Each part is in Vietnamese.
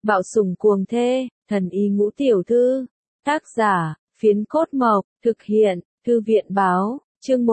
Bạo sủng cuồng thê, thần y ngũ tiểu thư. Tác giả, Phiến Cốt Mộc, thực hiện, Thư viện Báo, chương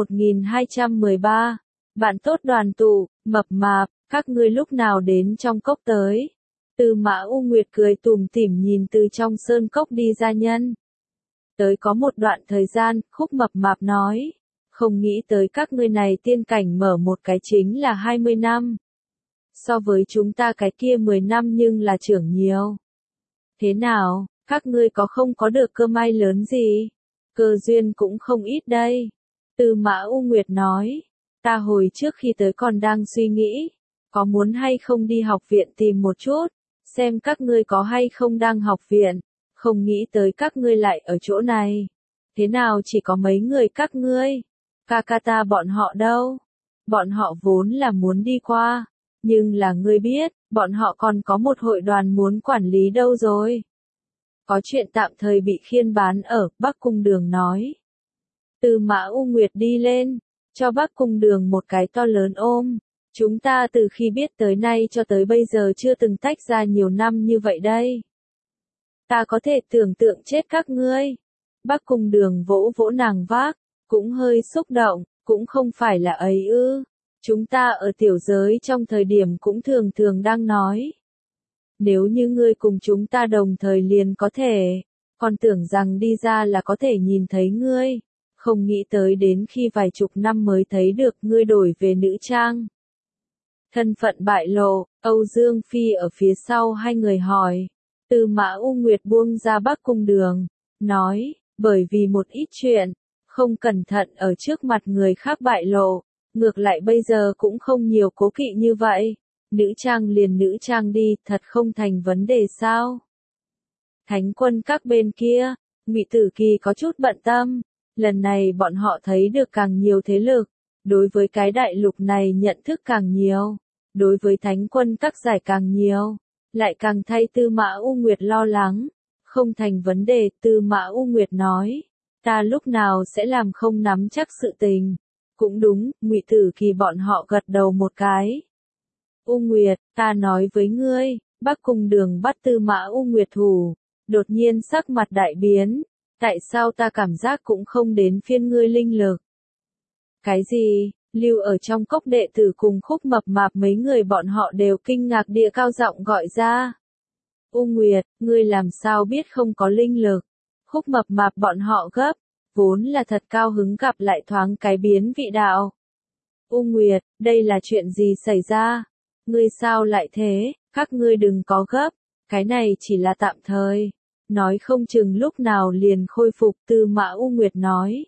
1213. Bạn tốt đoàn tụ, mập mạp, các ngươi lúc nào đến trong cốc tới. Tư Mã U Nguyệt cười tủm tỉm nhìn từ trong sơn cốc đi ra nhân. Tới có một đoạn thời gian, Khúc mập mạp nói. Không nghĩ tới các ngươi này tiên cảnh mở một cái chính là 20 năm. So với chúng ta cái kia 10 năm nhưng là trưởng nhiều. Thế nào, các ngươi có không có được cơ may lớn gì? Cơ duyên cũng không ít đây. Tư Mã U Nguyệt nói, ta hồi trước khi tới còn đang suy nghĩ, có muốn hay không đi học viện tìm một chút, xem các ngươi có hay không đang học viện, không nghĩ tới các ngươi lại ở chỗ này. Thế nào chỉ có mấy người các ngươi? Kakata bọn họ đâu? Bọn họ vốn là muốn đi qua, nhưng là ngươi biết, bọn họ còn có một hội đoàn muốn quản lý đâu rồi. Có chuyện tạm thời bị khiên bán ở, Bắc Cung Đường nói. Tư Mã U Nguyệt đi lên, cho Bắc Cung Đường một cái to lớn ôm. Chúng ta từ khi biết tới nay cho tới bây giờ chưa từng tách ra nhiều năm như vậy đây. Ta có thể tưởng tượng chết các ngươi. Bắc Cung Đường vỗ vỗ nàng vác, cũng hơi xúc động, cũng không phải là ấy ư. Chúng ta ở tiểu giới trong thời điểm cũng thường thường đang nói. Nếu như ngươi cùng chúng ta đồng thời liền có thể, còn tưởng rằng đi ra là có thể nhìn thấy ngươi, không nghĩ tới đến khi vài chục năm mới thấy được ngươi đổi về nữ trang. Thân phận bại lộ, Âu Dương Phi ở phía sau hai người hỏi. Tư Mã U Nguyệt buông ra Bắc Cung Đường, nói, bởi vì một ít chuyện, không cẩn thận ở trước mặt người khác bại lộ, ngược lại bây giờ cũng không nhiều cố kỵ như vậy. Nữ trang liền nữ trang đi, thật không thành vấn đề sao? Thánh quân các bên kia, Ngụy Tử Kỳ có chút bận tâm, lần này bọn họ thấy được càng nhiều thế lực, đối với cái đại lục này nhận thức càng nhiều, đối với thánh quân các giải càng nhiều, lại càng thay Tư Mã U Nguyệt lo lắng, không thành vấn đề. Tư Mã U Nguyệt nói, ta lúc nào sẽ làm không nắm chắc sự tình. Cũng đúng, Ngụy Tử Kỳ bọn họ gật đầu một cái. U Nguyệt, ta nói với ngươi, Bắc Cung Đường bắt Tư Mã U Nguyệt thủ, đột nhiên sắc mặt đại biến, tại sao ta cảm giác cũng không đến phiên ngươi linh lực? Cái gì? Lưu ở trong cốc đệ tử cùng Khúc mập mạp mấy người bọn họ đều kinh ngạc địa cao giọng gọi ra. U Nguyệt, ngươi làm sao biết không có linh lực? Khúc mập mạp bọn họ gấp, vốn là thật cao hứng gặp lại thoáng cái biến vị đạo. U Nguyệt, đây là chuyện gì xảy ra? Ngươi sao lại thế? Các ngươi đừng có gấp, cái này chỉ là tạm thời, nói không chừng lúc nào liền khôi phục. Tư Mã U Nguyệt nói.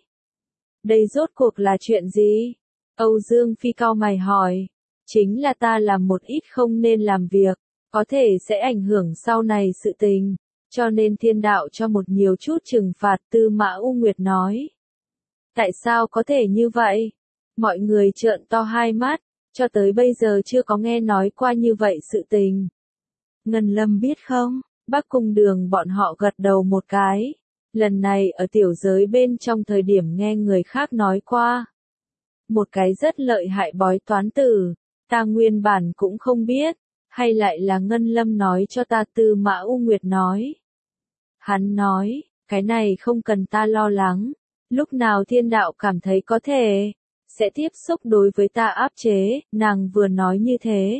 Đây rốt cuộc là chuyện gì? Âu Dương Phi cau mày hỏi. Chính là ta làm một ít không nên làm việc, có thể sẽ ảnh hưởng sau này sự tình, cho nên thiên đạo cho một nhiều chút trừng phạt. Tư Mã U Nguyệt nói. Tại sao có thể như vậy? Mọi người trợn to hai mắt, cho tới bây giờ chưa có nghe nói qua như vậy sự tình. Ngân Lâm biết không? Bắc Cung Đường bọn họ gật đầu một cái. Lần này ở tiểu giới bên trong thời điểm nghe người khác nói qua. Một cái rất lợi hại bói toán tử, ta nguyên bản cũng không biết, hay lại là Ngân Lâm nói cho ta. Tư Mã U Nguyệt nói. Hắn nói, cái này không cần ta lo lắng, lúc nào thiên đạo cảm thấy có thể, sẽ tiếp xúc đối với ta áp chế. Nàng vừa nói như thế,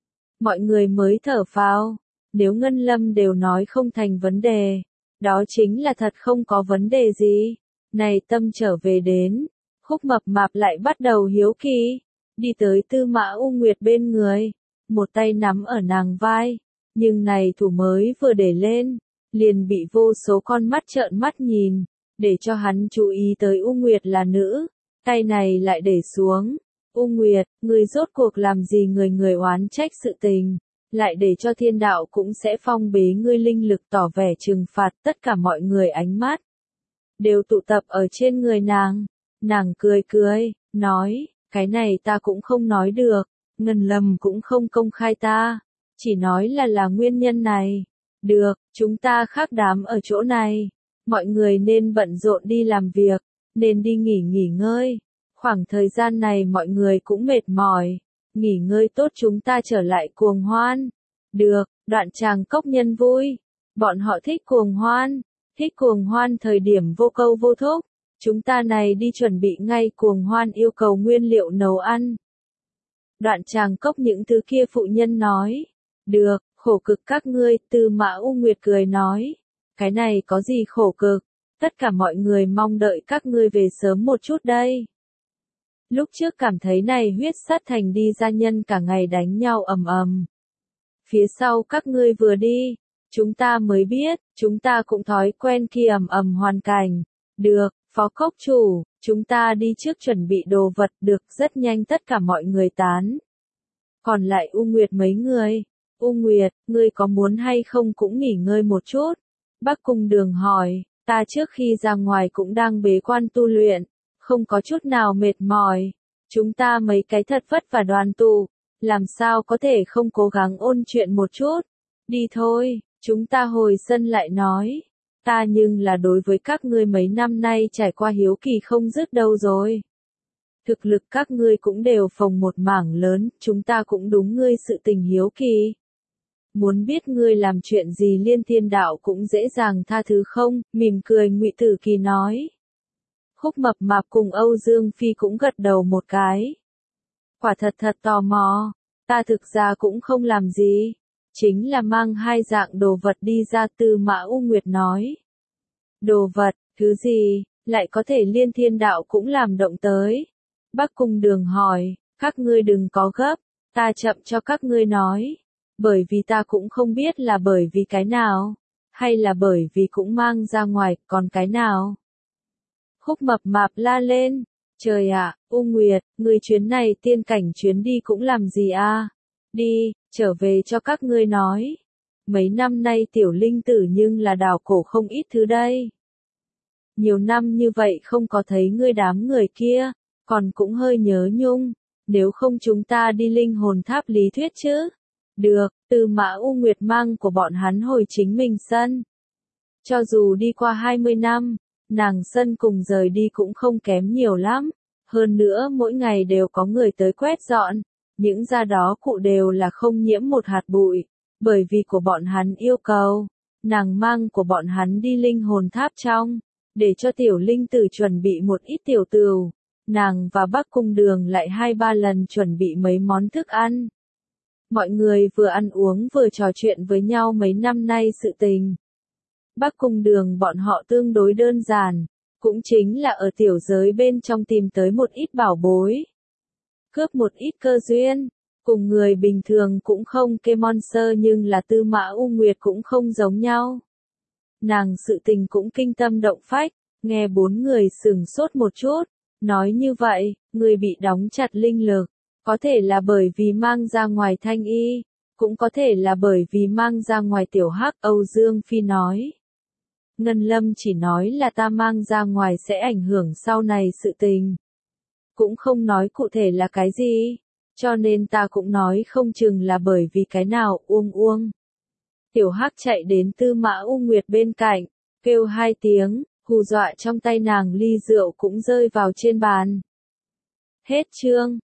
mọi người mới thở phào. Nếu Ngân Lâm đều nói không thành vấn đề, đó chính là thật không có vấn đề gì. Này tâm trở về đến, Khúc mập mạp lại bắt đầu hiếu kỳ, đi tới Tư Mã U Nguyệt bên người, một tay nắm ở nàng vai, nhưng này thủ mới vừa để lên, liền bị vô số con mắt trợn mắt nhìn, để cho hắn chú ý tới U Nguyệt là nữ, tay này lại để xuống. U Nguyệt, ngươi rốt cuộc làm gì? Người oán trách sự tình, lại để cho thiên đạo cũng sẽ phong bế ngươi linh lực, tỏ vẻ trừng phạt. Tất cả mọi người ánh mắt đều tụ tập ở trên người nàng. Nàng cười cười, nói, cái này ta cũng không nói được, Ngân Lâm cũng không công khai ta, chỉ nói là nguyên nhân này. Được, chúng ta khác đám ở chỗ này, mọi người nên bận rộn đi làm việc, nên đi nghỉ ngơi. Khoảng thời gian này mọi người cũng mệt mỏi, nghỉ ngơi tốt chúng ta trở lại cuồng hoan. Được, đoạn chàng cốc nhân vui. Bọn họ thích cuồng hoan thời điểm vô câu vô thúc. Chúng ta này đi chuẩn bị ngay cuồng hoan yêu cầu nguyên liệu nấu ăn. Đoạn chàng cốc những thứ kia phụ nhân nói. Được, khổ cực các ngươi, Tư Mã U Nguyệt cười nói. Cái này có gì khổ cực, tất cả mọi người mong đợi các ngươi về sớm một chút đây. Lúc trước cảm thấy này huyết sát thành đi gia nhân cả ngày đánh nhau ầm ầm. Phía sau các ngươi vừa đi, chúng ta mới biết, chúng ta cũng thói quen kia ầm ầm hoàn cảnh. Được, phó cốc chủ, chúng ta đi trước chuẩn bị đồ vật được rất nhanh tất cả mọi người tán. Còn lại U Nguyệt mấy người. U Nguyệt, ngươi có muốn hay không cũng nghỉ ngơi một chút? Bắc Cung Đường hỏi, ta trước khi ra ngoài cũng đang bế quan tu luyện, không có chút nào mệt mỏi. Chúng ta mấy cái thật vất vả đoàn tụ, làm sao có thể không cố gắng ôn chuyện một chút? Đi thôi, chúng ta hồi sân lại nói. Ta nhưng là đối với các ngươi mấy năm nay trải qua hiếu kỳ không dứt đâu rồi. Thực lực các ngươi cũng đều phồng một mảng lớn, chúng ta cũng đúng ngươi sự tình hiếu kỳ. Muốn biết ngươi làm chuyện gì Liên Thiên Đạo cũng dễ dàng tha thứ không? Mỉm cười Ngụy Tử Kỳ nói. Khúc Mập Mạp cùng Âu Dương Phi cũng gật đầu một cái. Quả thật tò mò, ta thực ra cũng không làm gì, chính là mang hai dạng đồ vật đi ra. Tư Mã U Nguyệt nói. Đồ vật, thứ gì, lại có thể Liên Thiên Đạo cũng làm động tới? Bắc Cung Đường hỏi, các ngươi đừng có gấp, ta chậm cho các ngươi nói. Bởi vì ta cũng không biết là bởi vì cái nào, hay là bởi vì cũng mang ra ngoài, còn cái nào. Khúc Mập Mạp la lên, trời ạ, U Nguyệt, người chuyến này tiên cảnh chuyến đi cũng làm gì à? Đi, trở về cho các ngươi nói. Mấy năm nay tiểu linh tử nhưng là đào cổ không ít thứ đây. Nhiều năm như vậy không có thấy ngươi đám người kia, còn cũng hơi nhớ nhung, nếu không chúng ta đi linh hồn tháp lý thuyết chứ. Được, Tư Mã U Nguyệt mang của bọn hắn hồi chính mình sân. Cho dù đi qua 20 năm, nàng sân cùng rời đi cũng không kém nhiều lắm. Hơn nữa mỗi ngày đều có người tới quét dọn. Những gia đó cụ đều là không nhiễm một hạt bụi. Bởi vì của bọn hắn yêu cầu, nàng mang của bọn hắn đi linh hồn tháp trong, để cho tiểu linh tử chuẩn bị một ít tiểu tửu. Nàng và Bắc Cung Đường lại 2-3 lần chuẩn bị mấy món thức ăn. Mọi người vừa ăn uống vừa trò chuyện với nhau mấy năm nay sự tình. Bắc Cung Đường bọn họ tương đối đơn giản, cũng chính là ở tiểu giới bên trong tìm tới một ít bảo bối. Cướp một ít cơ duyên, cùng người bình thường cũng không kê monster nhưng là Tư Mã U Nguyệt cũng không giống nhau. Nàng sự tình cũng kinh tâm động phách, nghe bốn người sửng sốt một chút, nói như vậy, người bị đóng chặt linh lực. Có thể là bởi vì mang ra ngoài Thanh Y, cũng có thể là bởi vì mang ra ngoài Tiểu Hắc. Âu Dương Phi nói. Ngân Lâm chỉ nói là ta mang ra ngoài sẽ ảnh hưởng sau này sự tình. Cũng không nói cụ thể là cái gì, cho nên ta cũng nói không chừng là bởi vì cái nào. Uông. Tiểu Hắc chạy đến Tư Mã U Nguyệt bên cạnh, kêu 2 tiếng, hù dọa trong tay nàng ly rượu cũng rơi vào trên bàn. Hết chương.